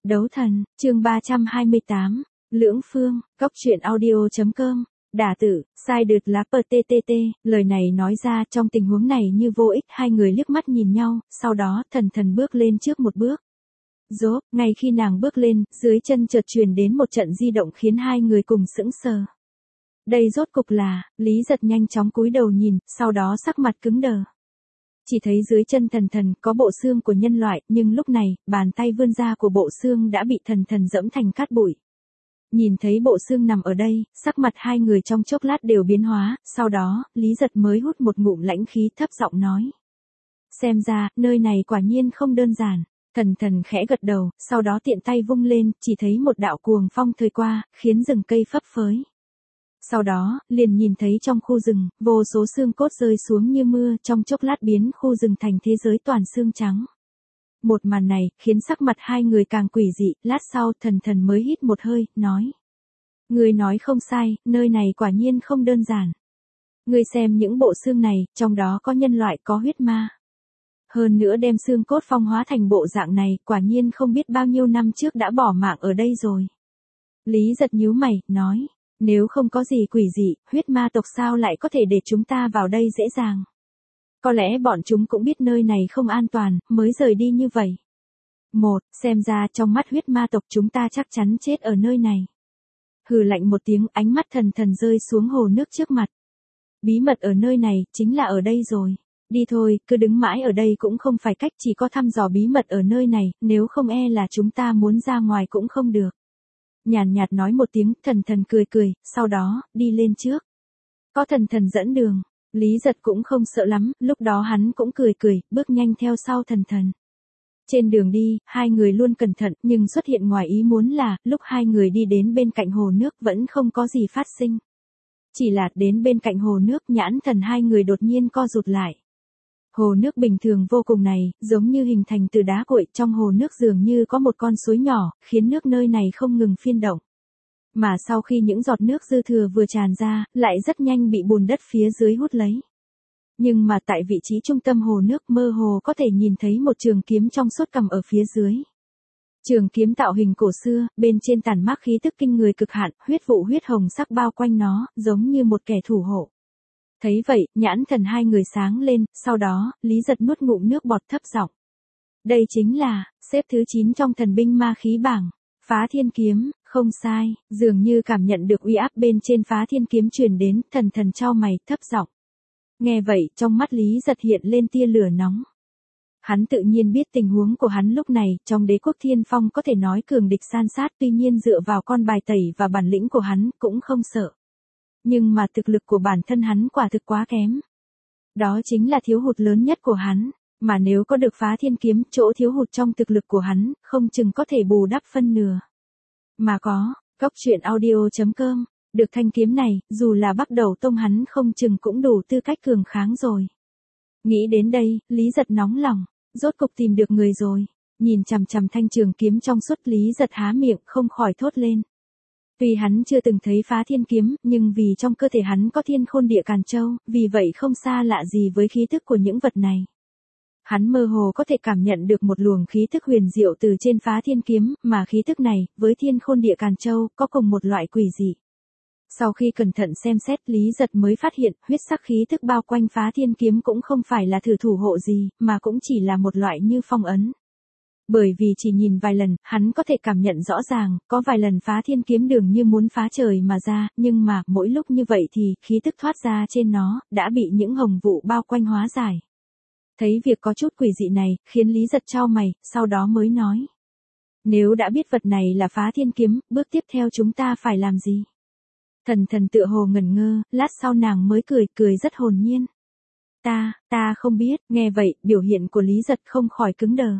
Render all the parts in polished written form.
Đấu thần, chương 328, Lưỡng Phương, Cóc truyện audio.com, đả tử, sai đượt lá PTTT, lời này nói ra trong tình huống này như vô ích, hai người liếc mắt nhìn nhau, sau đó thần thần bước lên trước một bước. Rốt, ngay khi nàng bước lên, dưới chân chợt truyền đến một trận di động khiến hai người cùng sững sờ. Đây rốt cục là, Lý Giật nhanh chóng cúi đầu nhìn, sau đó sắc mặt cứng đờ. Chỉ thấy dưới chân thần thần có bộ xương của nhân loại, nhưng lúc này, bàn tay vươn ra của bộ xương đã bị thần thần dẫm thành cát bụi. Nhìn thấy bộ xương nằm ở đây, sắc mặt hai người trong chốc lát đều biến hóa, sau đó, Lý Giật mới hút một ngụm lãnh khí thấp giọng nói. Xem ra, nơi này quả nhiên không đơn giản. Thần thần khẽ gật đầu, sau đó tiện tay vung lên, chỉ thấy một đạo cuồng phong thời qua, khiến rừng cây phấp phới. Sau đó, liền nhìn thấy trong khu rừng, vô số xương cốt rơi xuống như mưa, trong chốc lát biến khu rừng thành thế giới toàn xương trắng. Một màn này, khiến sắc mặt hai người càng quỷ dị, lát sau thần thần mới hít một hơi, nói. Người nói không sai, nơi này quả nhiên không đơn giản. Người xem những bộ xương này, trong đó có nhân loại có huyết ma. Hơn nữa đem xương cốt phong hóa thành bộ dạng này, quả nhiên không biết bao nhiêu năm trước đã bỏ mạng ở đây rồi. Lý Giật nhíu mày, nói. Nếu không có gì quỷ dị, huyết ma tộc sao lại có thể để chúng ta vào đây dễ dàng. Có lẽ bọn chúng cũng biết nơi này không an toàn, mới rời đi như vậy. Xem ra trong mắt huyết ma tộc chúng ta chắc chắn chết ở nơi này. Hừ lạnh một tiếng, ánh mắt thần thần rơi xuống hồ nước trước mặt. Bí mật ở nơi này, chính là ở đây rồi. Đi thôi, cứ đứng mãi ở đây cũng không phải cách, chỉ có thăm dò bí mật ở nơi này, nếu không e là chúng ta muốn ra ngoài cũng không được. Nhàn nhạt nói một tiếng, thần thần cười, sau đó, đi lên trước. Có thần thần dẫn đường, Lý Giật cũng không sợ lắm, lúc đó hắn cũng cười, bước nhanh theo sau thần thần. Trên đường đi, hai người luôn cẩn thận, nhưng xuất hiện ngoài ý muốn là, lúc hai người đi đến bên cạnh hồ nước vẫn không có gì phát sinh. Chỉ là đến bên cạnh hồ nước, nhãn thần hai người đột nhiên co rụt lại. Hồ nước bình thường vô cùng này, giống như hình thành từ đá cuội, trong hồ nước dường như có một con suối nhỏ, khiến nước nơi này không ngừng phiên động. Mà sau khi những giọt nước dư thừa vừa tràn ra, lại rất nhanh bị bùn đất phía dưới hút lấy. Nhưng mà tại vị trí trung tâm hồ nước mơ hồ có thể nhìn thấy một trường kiếm trong suốt cầm ở phía dưới. Trường kiếm tạo hình cổ xưa, bên trên tản mác khí tức kinh người cực hạn, huyết vụ huyết hồng sắc bao quanh nó, giống như một kẻ thủ hộ. Thấy vậy, nhãn thần hai người sáng lên, sau đó, Lý Giật nuốt ngụm nước bọt thấp giọng. Đây chính là, xếp thứ 9 trong thần binh ma khí bảng, Phá Thiên Kiếm, không sai, dường như cảm nhận được uy áp bên trên Phá Thiên Kiếm truyền đến, thần thần chau mày, thấp giọng. Nghe vậy, trong mắt Lý Giật hiện lên tia lửa nóng. Hắn tự nhiên biết tình huống của hắn lúc này, trong Đế quốc Thiên Phong có thể nói cường địch san sát, tuy nhiên dựa vào con bài tẩy và bản lĩnh của hắn, cũng không sợ. Nhưng mà thực lực của bản thân hắn quả thực quá kém. Đó chính là thiếu hụt lớn nhất của hắn, mà nếu có được Phá Thiên Kiếm, chỗ thiếu hụt trong thực lực của hắn, không chừng có thể bù đắp phân nửa. Mà có, Cóc truyện audio.com, được thanh kiếm này, dù là bắt đầu tông hắn không chừng cũng đủ tư cách cường kháng rồi. Nghĩ đến đây, Lý Giật nóng lòng, rốt cục tìm được người rồi. Nhìn chằm chằm thanh trường kiếm trong suốt, Lý Giật há miệng không khỏi thốt lên. Tuy hắn chưa từng thấy Phá Thiên Kiếm, nhưng vì trong cơ thể hắn có Thiên Khôn Địa Càn Châu, vì vậy không xa lạ gì với khí tức của những vật này. Hắn mơ hồ có thể cảm nhận được một luồng khí tức huyền diệu từ trên Phá Thiên Kiếm, mà khí tức này, với Thiên Khôn Địa Càn Châu, có cùng một loại quỷ dị. Sau khi cẩn thận xem xét, Lý Giật mới phát hiện, huyết sắc khí tức bao quanh Phá Thiên Kiếm cũng không phải là thử thủ hộ gì, mà cũng chỉ là một loại như phong ấn. Bởi vì chỉ nhìn vài lần, hắn có thể cảm nhận rõ ràng, có vài lần Phá Thiên Kiếm dường như muốn phá trời mà ra, nhưng mà, mỗi lúc như vậy thì, khí tức thoát ra trên nó, đã bị những hồng vụ bao quanh hóa giải. Thấy việc có chút quỷ dị này, khiến Lý Giật chau mày, sau đó mới nói. Nếu đã biết vật này là Phá Thiên Kiếm, bước tiếp theo chúng ta phải làm gì? Thần thần tựa hồ ngẩn ngơ, lát sau nàng mới cười rất hồn nhiên. Ta không biết, nghe vậy, biểu hiện của Lý Giật không khỏi cứng đờ.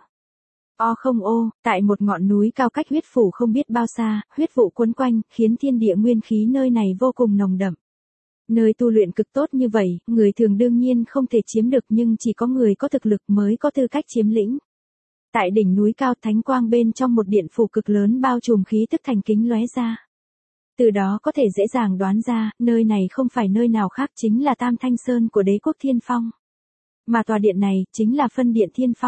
Tại một ngọn núi cao cách huyết phủ không biết bao xa, huyết vụ quấn quanh, khiến thiên địa nguyên khí nơi này vô cùng nồng đậm. Nơi tu luyện cực tốt như vậy, người thường đương nhiên không thể chiếm được, nhưng chỉ có người có thực lực mới có tư cách chiếm lĩnh. Tại đỉnh núi cao, thánh quang bên trong một điện phủ cực lớn bao trùm khí tức thành kính lóe ra. Từ đó có thể dễ dàng đoán ra, nơi này không phải nơi nào khác, chính là Tam Thanh Sơn của Đế quốc Thiên Phong. Mà tòa điện này, chính là phân điện Thiên Phong.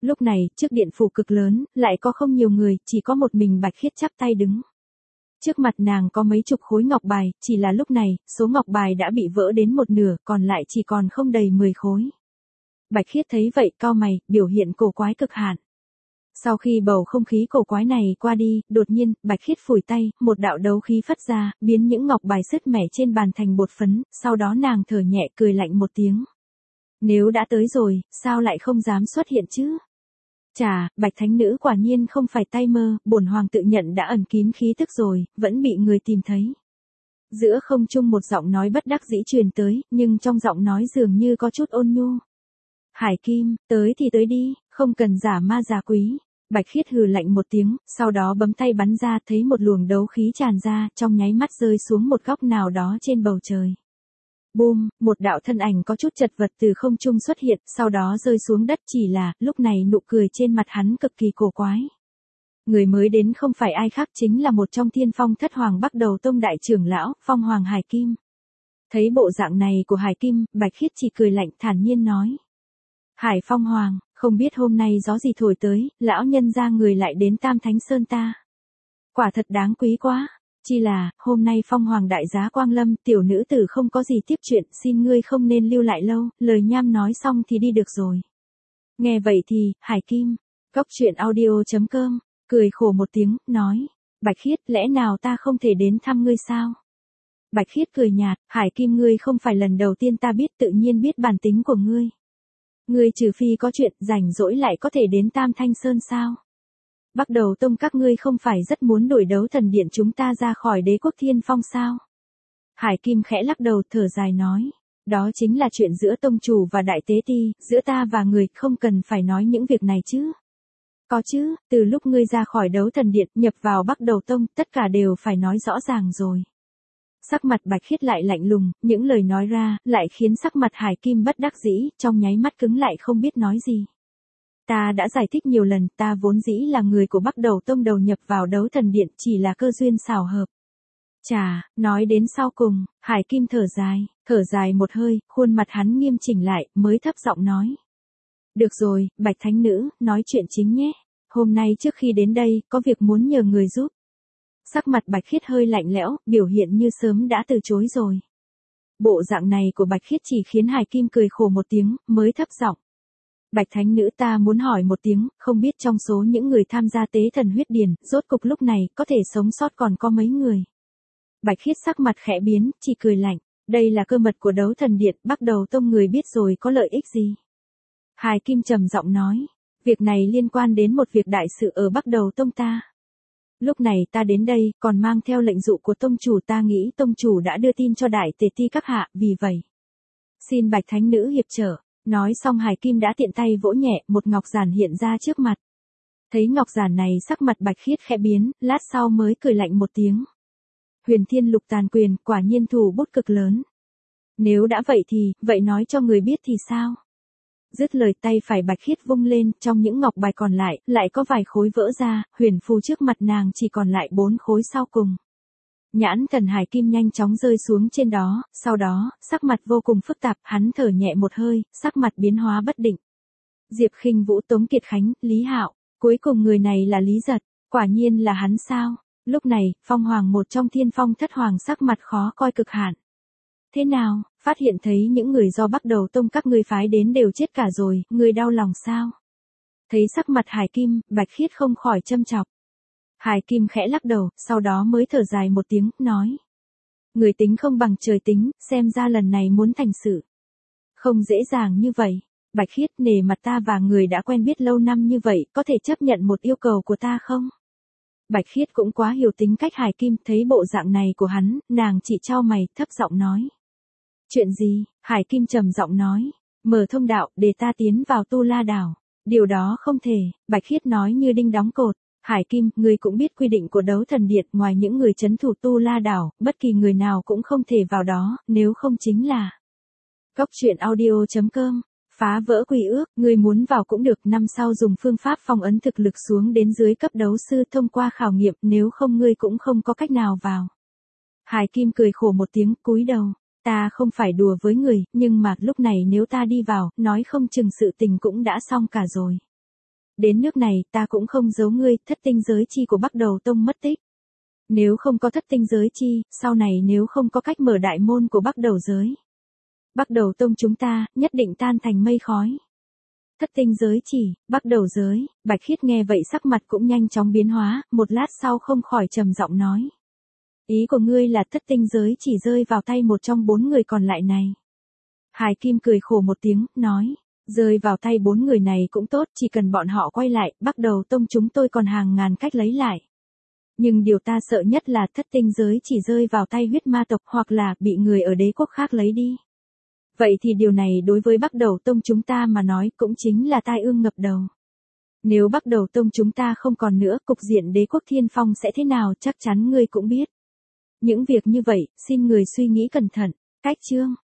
Lúc này, trước điện phủ cực lớn, lại có không nhiều người, chỉ có một mình Bạch Khiết chắp tay đứng. Trước mặt nàng có mấy chục khối ngọc bài, chỉ là lúc này, số ngọc bài đã bị vỡ đến một nửa, còn lại chỉ còn không đầy 10 khối. Bạch Khiết thấy vậy cau mày, biểu hiện cổ quái cực hạn. Sau khi bầu không khí cổ quái này qua đi, đột nhiên, Bạch Khiết phủi tay, một đạo đấu khí phất ra, biến những ngọc bài sứt mẻ trên bàn thành bột phấn, sau đó nàng thở nhẹ cười lạnh một tiếng. Nếu đã tới rồi, sao lại không dám xuất hiện chứ? Chà, Bạch Thánh Nữ quả nhiên không phải tay mơ, bổn hoàng tự nhận đã ẩn kín khí tức rồi, vẫn bị người tìm thấy. Giữa không trung một giọng nói bất đắc dĩ truyền tới, nhưng trong giọng nói dường như có chút ôn nhu. Hải Kim, tới thì tới đi, không cần giả ma giả quý. Bạch Khiết hừ lạnh một tiếng, sau đó bấm tay bắn ra, thấy một luồng đấu khí tràn ra, trong nháy mắt rơi xuống một góc nào đó trên bầu trời. Boom, một đạo thân ảnh có chút chật vật từ không trung xuất hiện, sau đó rơi xuống đất, chỉ là, lúc này nụ cười trên mặt hắn cực kỳ cổ quái. Người mới đến không phải ai khác chính là một trong Thiên Phong Thất Hoàng Bắc Đầu Tông đại trưởng lão, Phong Hoàng Hải Kim. Thấy bộ dạng này của Hải Kim, Bạch Khiết chỉ cười lạnh thản nhiên nói. Hải Phong Hoàng, không biết hôm nay gió gì thổi tới, lão nhân ra người lại đến Tam Thánh Sơn ta. Quả thật đáng quý quá. Chỉ là, hôm nay Phong Hoàng đại giá quang lâm, tiểu nữ tử không có gì tiếp chuyện, xin ngươi không nên lưu lại lâu, lời nham nói xong thì đi được rồi. Nghe vậy thì, Hải Kim, Cốc Truyện Audio.com, cười khổ một tiếng, nói, Bạch Khiết, lẽ nào ta không thể đến thăm ngươi sao? Bạch Khiết cười nhạt, Hải Kim ngươi không phải lần đầu tiên ta biết, tự nhiên biết bản tính của ngươi. Ngươi trừ phi có chuyện rảnh rỗi lại có thể đến Tam Thanh Sơn sao? Bắc Đầu Tông các ngươi không phải rất muốn đổi đấu thần điện chúng ta ra khỏi đế quốc Thiên Phong sao? Hải Kim khẽ lắc đầu thở dài nói. Đó chính là chuyện giữa tông chủ và đại tế ti, giữa ta và người, không cần phải nói những việc này chứ. Có chứ, từ lúc ngươi ra khỏi đấu thần điện nhập vào Bắc Đầu Tông, tất cả đều phải nói rõ ràng rồi. Sắc mặt Bạch Khiết lại lạnh lùng, những lời nói ra, lại khiến sắc mặt Hải Kim bất đắc dĩ, trong nháy mắt cứng lại không biết nói gì. Ta đã giải thích nhiều lần, ta vốn dĩ là người của Bắc Đầu Tông đầu nhập vào đấu thần điện, chỉ là cơ duyên xảo hợp. Chà, nói đến sau cùng, Hải Kim thở dài một hơi, khuôn mặt hắn nghiêm chỉnh lại, mới thấp giọng nói. Được rồi, Bạch Thánh Nữ, nói chuyện chính nhé. Hôm nay trước khi đến đây, có việc muốn nhờ người giúp. Sắc mặt Bạch Khiết hơi lạnh lẽo, biểu hiện như sớm đã từ chối rồi. Bộ dạng này của Bạch Khiết chỉ khiến Hải Kim cười khổ một tiếng, mới thấp giọng. Bạch Thánh Nữ ta muốn hỏi một tiếng, không biết trong số những người tham gia tế thần huyết điền, rốt cục lúc này, có thể sống sót còn có mấy người. Bạch Khiết sắc mặt khẽ biến, chỉ cười lạnh. Đây là cơ mật của đấu thần điện, Bắc Đầu Tông người biết rồi có lợi ích gì. Hải Kim trầm giọng nói. Việc này liên quan đến một việc đại sự ở Bắc Đầu Tông ta. Lúc này ta đến đây, còn mang theo lệnh dụ của tông chủ, ta nghĩ tông chủ đã đưa tin cho đại tề ti các hạ, vì vậy. Xin Bạch Thánh Nữ hiệp trợ. Nói xong Hải Kim đã tiện tay vỗ nhẹ, một ngọc giản hiện ra trước mặt. Thấy ngọc giản này sắc mặt Bạch Khiết khẽ biến, lát sau mới cười lạnh một tiếng. Huyền Thiên Lục Tàn Quyền, quả nhiên thủ bút cực lớn. Nếu đã vậy thì, vậy nói cho người biết thì sao? Dứt lời tay phải Bạch Khiết vung lên, trong những ngọc bài còn lại có vài khối vỡ ra, huyền phù trước mặt nàng chỉ còn lại 4 khối sau cùng. Nhãn thần Hải Kim nhanh chóng rơi xuống trên đó, sau đó, sắc mặt vô cùng phức tạp, hắn thở nhẹ một hơi, sắc mặt biến hóa bất định. Diệp Khinh Vũ, Tống Kiệt Khánh, Lý Hạo, cuối cùng người này là Lý Giật, quả nhiên là hắn sao? Lúc này, Phong Hoàng một trong Thiên Phong Thất Hoàng sắc mặt khó coi cực hạn. Thế nào, phát hiện thấy những người do Bắc Đầu Tông các ngươi phái đến đều chết cả rồi, ngươi đau lòng sao? Thấy sắc mặt Hải Kim, Bạch Khiết không khỏi châm chọc. Hải Kim khẽ lắc đầu, sau đó mới thở dài một tiếng, nói. Người tính không bằng trời tính, xem ra lần này muốn thành sự. Không dễ dàng như vậy. Bạch Khiết, nể mặt ta và người đã quen biết lâu năm như vậy, có thể chấp nhận một yêu cầu của ta không? Bạch Khiết cũng quá hiểu tính cách Hải Kim, thấy bộ dạng này của hắn, nàng chỉ chau mày, thấp giọng nói. Chuyện gì? Hải Kim trầm giọng nói. Mở thông đạo, để ta tiến vào Tu La Đảo. Điều đó không thể, Bạch Khiết nói như đinh đóng cột. Hải Kim, ngươi cũng biết quy định của đấu thần điện, ngoài những người trấn thủ Tu La Đảo, bất kỳ người nào cũng không thể vào đó, nếu không chính là. Cốc Truyện Audio.com, phá vỡ quy ước, ngươi muốn vào cũng được, năm sau dùng phương pháp phong ấn thực lực xuống đến dưới cấp đấu sư thông qua khảo nghiệm, nếu không ngươi cũng không có cách nào vào. Hải Kim cười khổ một tiếng, cúi đầu. Ta không phải đùa với người, nhưng mà lúc này nếu ta đi vào, nói không chừng sự tình cũng đã xong cả rồi. Đến nước này ta cũng không giấu ngươi, thất tinh giới chi của Bắc Đầu Tông mất tích. Nếu không có thất tinh giới chi, sau này nếu không có cách mở đại môn của Bắc Đầu giới, Bắc Đầu Tông chúng ta, nhất định tan thành mây khói. Thất tinh giới chỉ, Bắc Đầu giới, Bạch Khiết nghe vậy sắc mặt cũng nhanh chóng biến hóa, một lát sau không khỏi trầm giọng nói. Ý của ngươi là thất tinh giới chỉ rơi vào tay một trong 4 người còn lại này. Hải Kim cười khổ một tiếng, nói. Rơi vào tay 4 người này cũng tốt, chỉ cần bọn họ quay lại, Bắc Đầu Tông chúng tôi còn hàng ngàn cách lấy lại. Nhưng điều ta sợ nhất là thất tinh giới chỉ rơi vào tay huyết ma tộc hoặc là bị người ở đế quốc khác lấy đi. Vậy thì điều này đối với Bắc Đầu Tông chúng ta mà nói cũng chính là tai ương ngập đầu. Nếu Bắc Đầu Tông chúng ta không còn nữa, cục diện đế quốc Thiên Phong sẽ thế nào chắc chắn ngươi cũng biết. Những việc như vậy, xin người suy nghĩ cẩn thận. Cách chương